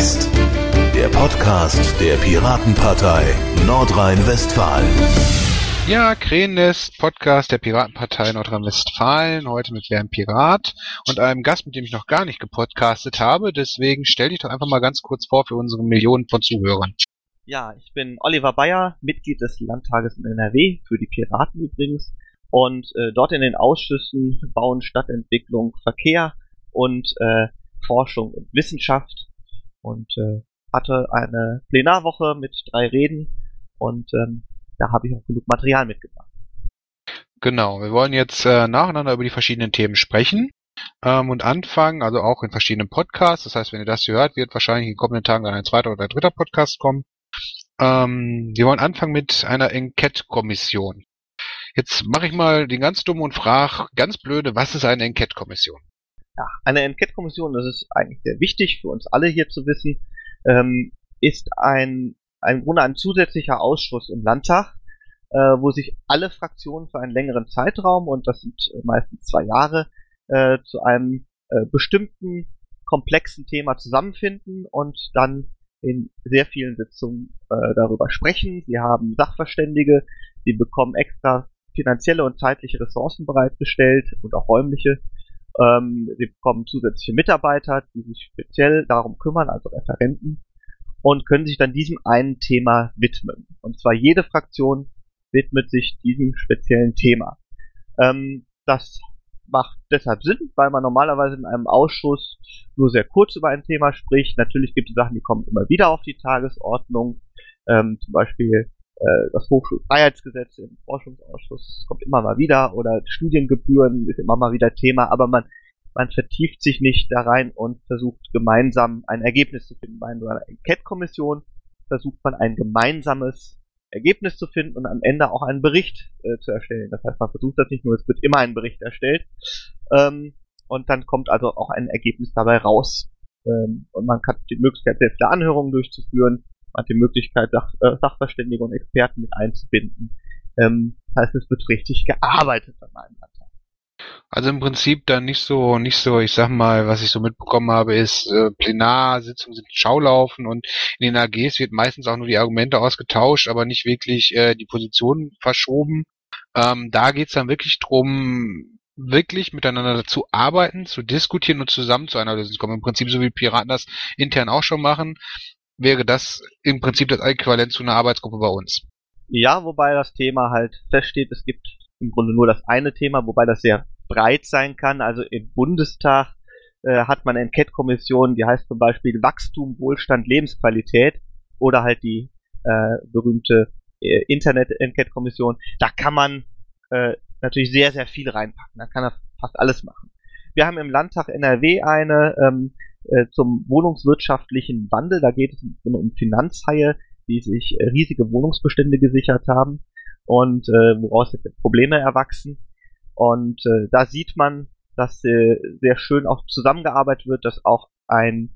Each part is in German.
Krähennest, der Podcast der Piratenpartei Nordrhein-Westfalen. Ja, Krähennest, Podcast der Piratenpartei Nordrhein-Westfalen, heute mit Wer ein Pirat und einem Gast, mit dem ich noch gar nicht gepodcastet habe. Deswegen stell dich doch einfach mal ganz kurz vor für unsere Millionen von Zuhörern. Ja, ich bin Oliver Bayer, Mitglied des Landtages in NRW, für die Piraten übrigens, und dort in den Ausschüssen Bauen, Stadtentwicklung, Verkehr und Forschung und Wissenschaft und hatte eine Plenarwoche mit 3 Reden und da habe ich auch genug Material mitgebracht. Genau, wir wollen jetzt nacheinander über die verschiedenen Themen sprechen und anfangen, also auch in verschiedenen Podcasts. Das heißt, wenn ihr das hier hört, wird wahrscheinlich in den kommenden Tagen dann ein zweiter oder dritter Podcast kommen. Wir wollen anfangen mit einer Enquete-Kommission. Jetzt mache ich mal den ganz dummen und frage ganz blöde, was ist eine Enquete-Kommission? Ja, eine Enquete-Kommission, das ist eigentlich sehr wichtig für uns alle hier zu wissen, ist im Grunde ein zusätzlicher Ausschuss im Landtag, wo sich alle Fraktionen für einen längeren Zeitraum, und das sind meistens 2 Jahre, zu einem bestimmten komplexen Thema zusammenfinden und dann in sehr vielen Sitzungen darüber sprechen. Sie haben Sachverständige, sie bekommen extra finanzielle und zeitliche Ressourcen bereitgestellt und auch räumliche. Sie bekommen zusätzliche Mitarbeiter, die sich speziell darum kümmern, also Referenten, und können sich dann diesem einen Thema widmen. Und zwar jede Fraktion widmet sich diesem speziellen Thema. Das macht deshalb Sinn, weil man normalerweise in einem Ausschuss nur sehr kurz über ein Thema spricht. Natürlich gibt es Sachen, die kommen immer wieder auf die Tagesordnung. Zum Beispiel das Hochschulfreiheitsgesetz im Forschungsausschuss kommt immer mal wieder, oder Studiengebühren ist immer mal wieder Thema, aber man vertieft sich nicht da rein und versucht gemeinsam ein Ergebnis zu finden. Bei einer Enquete-Kommission versucht man ein gemeinsames Ergebnis zu finden und am Ende auch einen Bericht zu erstellen. Das heißt, man versucht das nicht nur, es wird immer ein Bericht erstellt, und dann kommt also auch ein Ergebnis dabei raus. Und man hat die Möglichkeit, sehr viele Anhörungen durchzuführen, man hat die Möglichkeit, Sachverständige und Experten mit einzubinden. Das heißt, es wird richtig gearbeitet an einem Landtag. Also im Prinzip dann nicht so, ich sag mal, was ich so mitbekommen habe, ist, Plenarsitzungen sind Schaulaufen und in den AGs wird meistens auch nur die Argumente ausgetauscht, aber nicht wirklich die Positionen verschoben. Da geht's dann wirklich drum, wirklich miteinander zu arbeiten, zu diskutieren und zusammen zu einer Lösung zu kommen. Im Prinzip, so wie Piraten das intern auch schon machen, wäre das im Prinzip das Äquivalent zu einer Arbeitsgruppe bei uns. Ja, wobei das Thema halt feststeht, es gibt im Grunde nur das eine Thema, wobei das sehr breit sein kann. Also im Bundestag hat man Enquete-Kommissionen, die heißt zum Beispiel Wachstum, Wohlstand, Lebensqualität, oder halt die berühmte Internet-Enquete-Kommission. Da kann man natürlich sehr, sehr viel reinpacken. Da kann er fast alles machen. Wir haben im Landtag NRW eine zum wohnungswirtschaftlichen Wandel. Da geht es um Finanzhaie, die sich riesige Wohnungsbestände gesichert haben und woraus jetzt Probleme erwachsen. Und da sieht man, dass sehr schön auch zusammengearbeitet wird, dass auch ein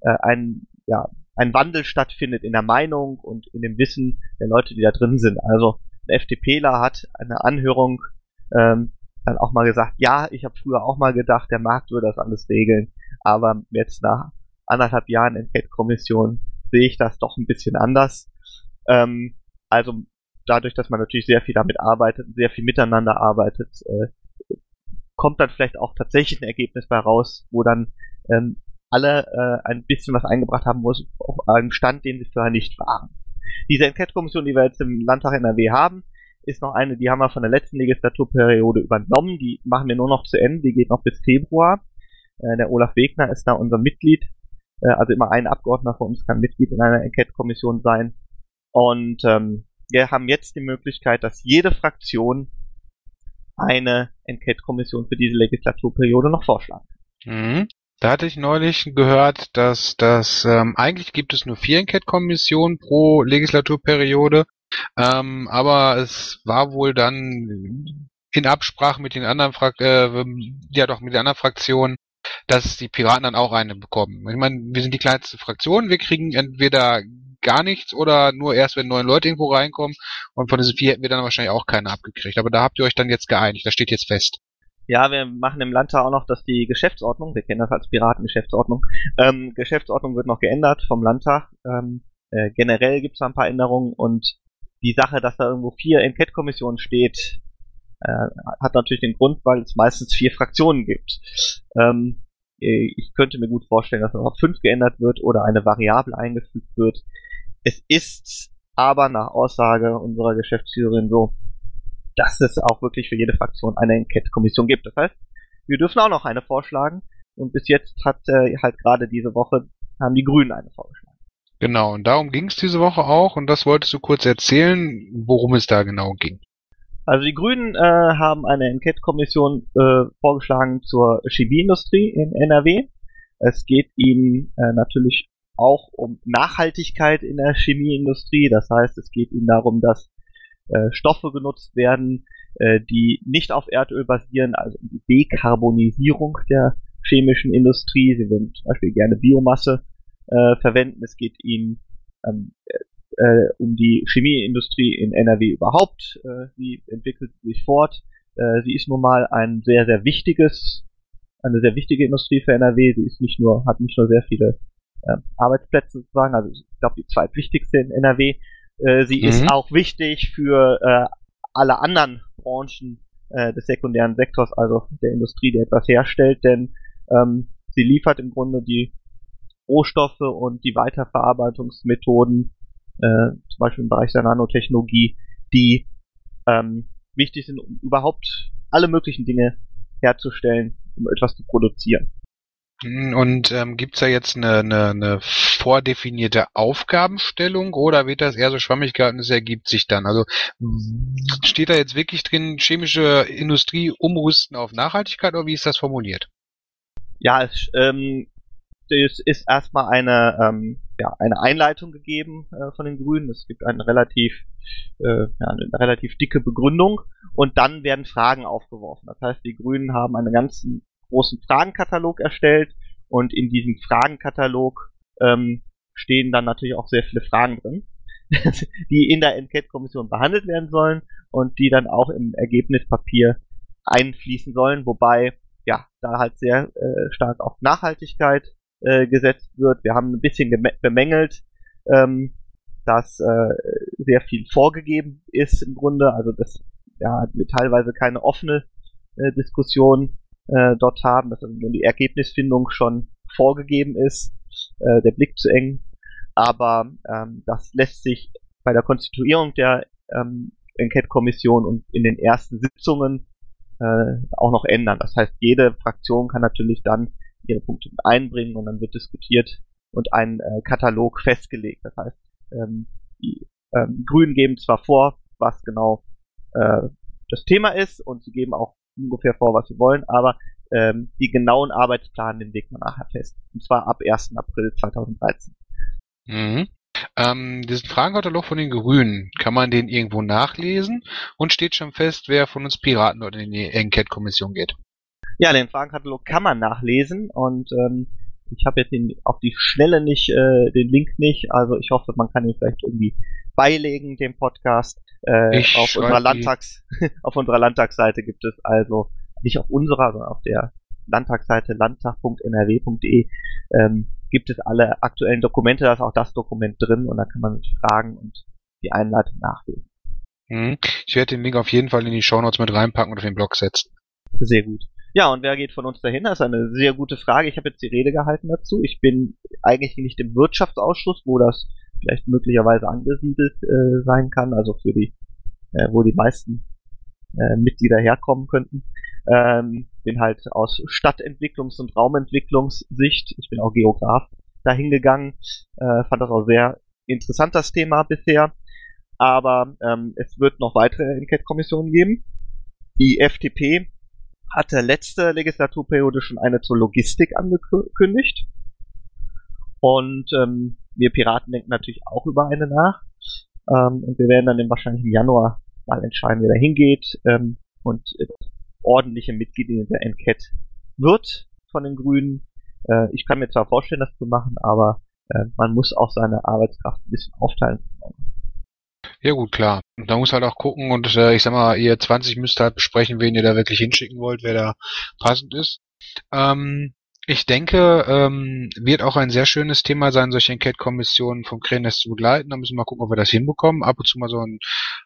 Wandel stattfindet in der Meinung und in dem Wissen der Leute, die da drin sind. Also ein FDPler hat eine Anhörung dann auch mal gesagt, ja, ich habe früher auch mal gedacht, der Markt würde das alles regeln, aber jetzt nach 1,5 Jahren Enquete-Kommission sehe ich das doch ein bisschen anders. Also dadurch, dass man natürlich sehr viel damit arbeitet, sehr viel miteinander arbeitet, kommt dann vielleicht auch tatsächlich ein Ergebnis bei raus, wo dann alle ein bisschen was eingebracht haben muss, auf einem Stand, den sie vorher nicht waren. Diese Enquete-Kommission, die wir jetzt im Landtag NRW haben, ist noch eine, die haben wir von der letzten Legislaturperiode übernommen, die machen wir nur noch zu Ende, die geht noch bis Februar. Der Olaf Wegner ist da unser Mitglied, also immer ein Abgeordneter von uns kann Mitglied in einer Enquete-Kommission sein. Und wir haben jetzt die Möglichkeit, dass jede Fraktion eine Enquete-Kommission für diese Legislaturperiode noch vorschlagen kann. Da hatte ich neulich gehört, dass eigentlich gibt es nur 4 Enquete-Kommissionen pro Legislaturperiode, aber es war wohl dann in Absprache mit den anderen Fraktionen, dass die Piraten dann auch eine bekommen. Ich meine, wir sind die kleinste Fraktion, wir kriegen entweder gar nichts oder nur erst, wenn 9 Leute irgendwo reinkommen, und von diesen 4 hätten wir dann wahrscheinlich auch keine abgekriegt. Aber da habt ihr euch dann jetzt geeinigt, das steht jetzt fest. Ja, wir machen im Landtag auch noch, dass die Geschäftsordnung, wir kennen das als Piratengeschäftsordnung, Geschäftsordnung wird noch geändert vom Landtag. Generell gibt es da ein paar Änderungen und die Sache, dass da irgendwo 4 Enquete-Kommissionen steht, hat natürlich den Grund, weil es meistens 4 Fraktionen gibt. Ich könnte mir gut vorstellen, dass noch 5 geändert wird oder eine Variable eingefügt wird. Es ist aber nach Aussage unserer Geschäftsführerin so, dass es auch wirklich für jede Fraktion eine Enquete-Kommission gibt. Das heißt, wir dürfen auch noch eine vorschlagen und bis jetzt hat halt gerade diese Woche haben die Grünen eine vorgeschlagen. Genau, und darum ging es diese Woche auch und das wolltest du kurz erzählen, worum es da genau ging. Also die Grünen haben eine Enquete-Kommission vorgeschlagen zur Chemieindustrie in NRW. Es geht ihnen natürlich auch um Nachhaltigkeit in der Chemieindustrie. Das heißt, es geht ihnen darum, dass Stoffe genutzt werden, die nicht auf Erdöl basieren, also die Dekarbonisierung der chemischen Industrie. Sie würden zum Beispiel gerne Biomasse verwenden. Es geht ihnen um die Chemieindustrie in NRW überhaupt. Sie entwickelt sich fort. Sie ist nun mal eine sehr wichtige Industrie für NRW. Sie ist hat nicht nur sehr viele Arbeitsplätze sozusagen, also ich glaube die zweitwichtigste in NRW. Sie ist auch wichtig für alle anderen Branchen des sekundären Sektors, also der Industrie, die etwas herstellt, denn sie liefert im Grunde die Rohstoffe und die Weiterverarbeitungsmethoden, zum Beispiel im Bereich der Nanotechnologie, die wichtig sind, um überhaupt alle möglichen Dinge herzustellen, um etwas zu produzieren. Und gibt's da jetzt eine vordefinierte Aufgabenstellung oder wird das eher so schwammig gehalten, es ergibt sich dann? Also steht da jetzt wirklich drin, chemische Industrie umrüsten auf Nachhaltigkeit oder wie ist das formuliert? Ja, es ist erstmal eine Einleitung gegeben von den Grünen. Es gibt eine relativ dicke Begründung und dann werden Fragen aufgeworfen. Das heißt, die Grünen haben einen ganzen großen Fragenkatalog erstellt und in diesem Fragenkatalog stehen dann natürlich auch sehr viele Fragen drin, die in der Enquete-Kommission behandelt werden sollen und die dann auch im Ergebnispapier einfließen sollen, wobei da halt sehr stark auf Nachhaltigkeit gesetzt wird. Wir haben ein bisschen bemängelt, dass sehr viel vorgegeben ist im Grunde, also dass wir teilweise keine offene Diskussion dort haben, dass also die Ergebnisfindung schon vorgegeben ist, der Blick zu eng. Aber das lässt sich bei der Konstituierung der Enquete-Kommission und in den ersten Sitzungen auch noch ändern. Das heißt, jede Fraktion kann natürlich dann ihre Punkte einbringen und dann wird diskutiert und ein Katalog festgelegt. Das heißt, die Grünen geben zwar vor, was genau das Thema ist und sie geben auch ungefähr vor, was sie wollen, aber die genauen Arbeitsplan, den legt man nachher fest. Und zwar ab 1. April 2013. Diesen Fragenkatalog von den Grünen, kann man den irgendwo nachlesen und steht schon fest, wer von uns Piraten dort in die Enquete-Kommission geht? Ja, den Fragenkatalog kann man nachlesen und ich habe jetzt auf die Schnelle nicht den Link nicht, also ich hoffe, man kann ihn vielleicht irgendwie beilegen, dem Podcast. Auf unserer Landtagsseite gibt es also, nicht auf unserer, sondern auf der Landtagsseite landtag.nrw.de gibt es alle aktuellen Dokumente, da ist auch das Dokument drin und da kann man sich fragen und die Einleitung nachlesen. Ich werde den Link auf jeden Fall in die Shownotes mit reinpacken und auf den Blog setzen. Sehr gut. Ja, und wer geht von uns dahin? Das ist eine sehr gute Frage. Ich habe jetzt die Rede gehalten dazu. Ich bin eigentlich nicht im Wirtschaftsausschuss, wo das vielleicht möglicherweise angesiedelt sein kann, also für die, wo die meisten Mitglieder herkommen könnten. Bin halt aus Stadtentwicklungs- und Raumentwicklungssicht, ich bin auch Geograf, dahin gegangen, fand das auch sehr interessant, das Thema bisher, aber es wird noch weitere Enquete-Kommissionen geben. Die FDP hatte letzte Legislaturperiode schon eine zur Logistik angekündigt und wir Piraten denken natürlich auch über eine nach und wir werden dann wahrscheinlich im Januar mal entscheiden, wer da hingeht und ordentliche Mitglieder in der Enquete wird von den Grünen. Ich kann mir zwar vorstellen, das zu machen, aber man muss auch seine Arbeitskraft ein bisschen aufteilen. Ja gut, klar. Da muss halt auch gucken und ich sag mal, ihr 20 müsst halt besprechen, wen ihr da wirklich hinschicken wollt, wer da passend ist. Ich denke, wird auch ein sehr schönes Thema sein, solche Enquete-Kommissionen vom Krähennest zu begleiten. Da müssen wir mal gucken, ob wir das hinbekommen. Ab und zu mal so einen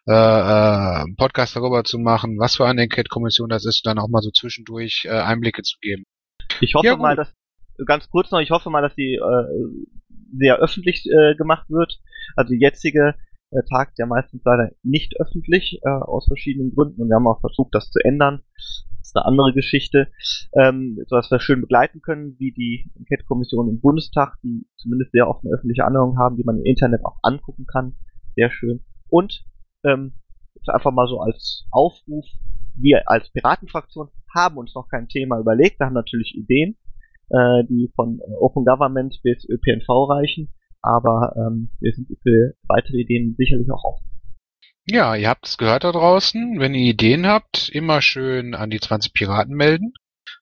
Podcast darüber zu machen, was für eine Enquete-Kommission das ist, und dann auch mal so zwischendurch Einblicke zu geben. Ich hoffe mal, dass, ganz kurz noch, dass die sehr öffentlich gemacht wird. Also die jetzige tagt ja meistens leider nicht öffentlich, aus verschiedenen Gründen, und wir haben auch versucht, das zu ändern. Das ist eine andere Geschichte, sodass wir schön begleiten können, wie die Enquete-Kommission im Bundestag, die zumindest sehr oft eine öffentliche Anhörung haben, die man im Internet auch angucken kann. Sehr schön. Und einfach mal so als Aufruf, wir als Piratenfraktion haben uns noch kein Thema überlegt, wir haben natürlich Ideen, die von Open Government bis ÖPNV reichen, aber wir sind für weitere Ideen sicherlich auch offen. Ja, ihr habt es gehört da draußen. Wenn ihr Ideen habt, immer schön an die 20 Piraten melden.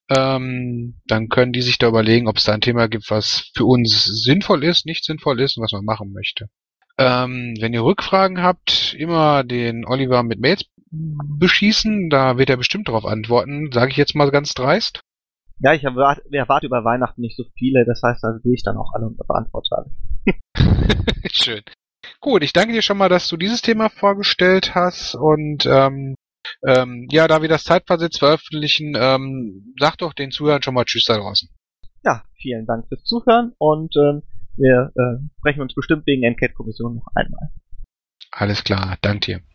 Dann können die sich da überlegen, ob es da ein Thema gibt, was für uns sinnvoll ist, nicht sinnvoll ist und was man machen möchte. Wenn ihr Rückfragen habt, immer den Oliver mit Mails beschießen. Da wird er bestimmt darauf antworten, sage ich jetzt mal ganz dreist. Ja, ich erwarte über Weihnachten nicht so viele, das heißt, da sehe ich dann auch alle und beantworte alle. Schön. Gut, ich danke dir schon mal, dass du dieses Thema vorgestellt hast, und ja, da wir das zeitversetzt veröffentlichen, sag doch den Zuhörern schon mal Tschüss da draußen. Ja, vielen Dank fürs Zuhören, und wir sprechen uns bestimmt wegen Enquete-Kommission noch einmal. Alles klar, danke dir.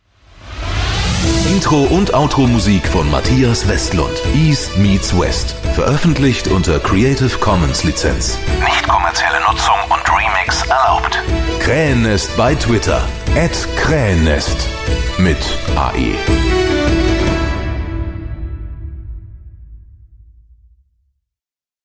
Intro und Outro-Musik von Matthias Westlund. East meets West. Veröffentlicht unter Creative Commons Lizenz. Nicht kommerzielle Nutzung und Remix erlaubt. Krähennest bei Twitter. @Krähennest mit AE.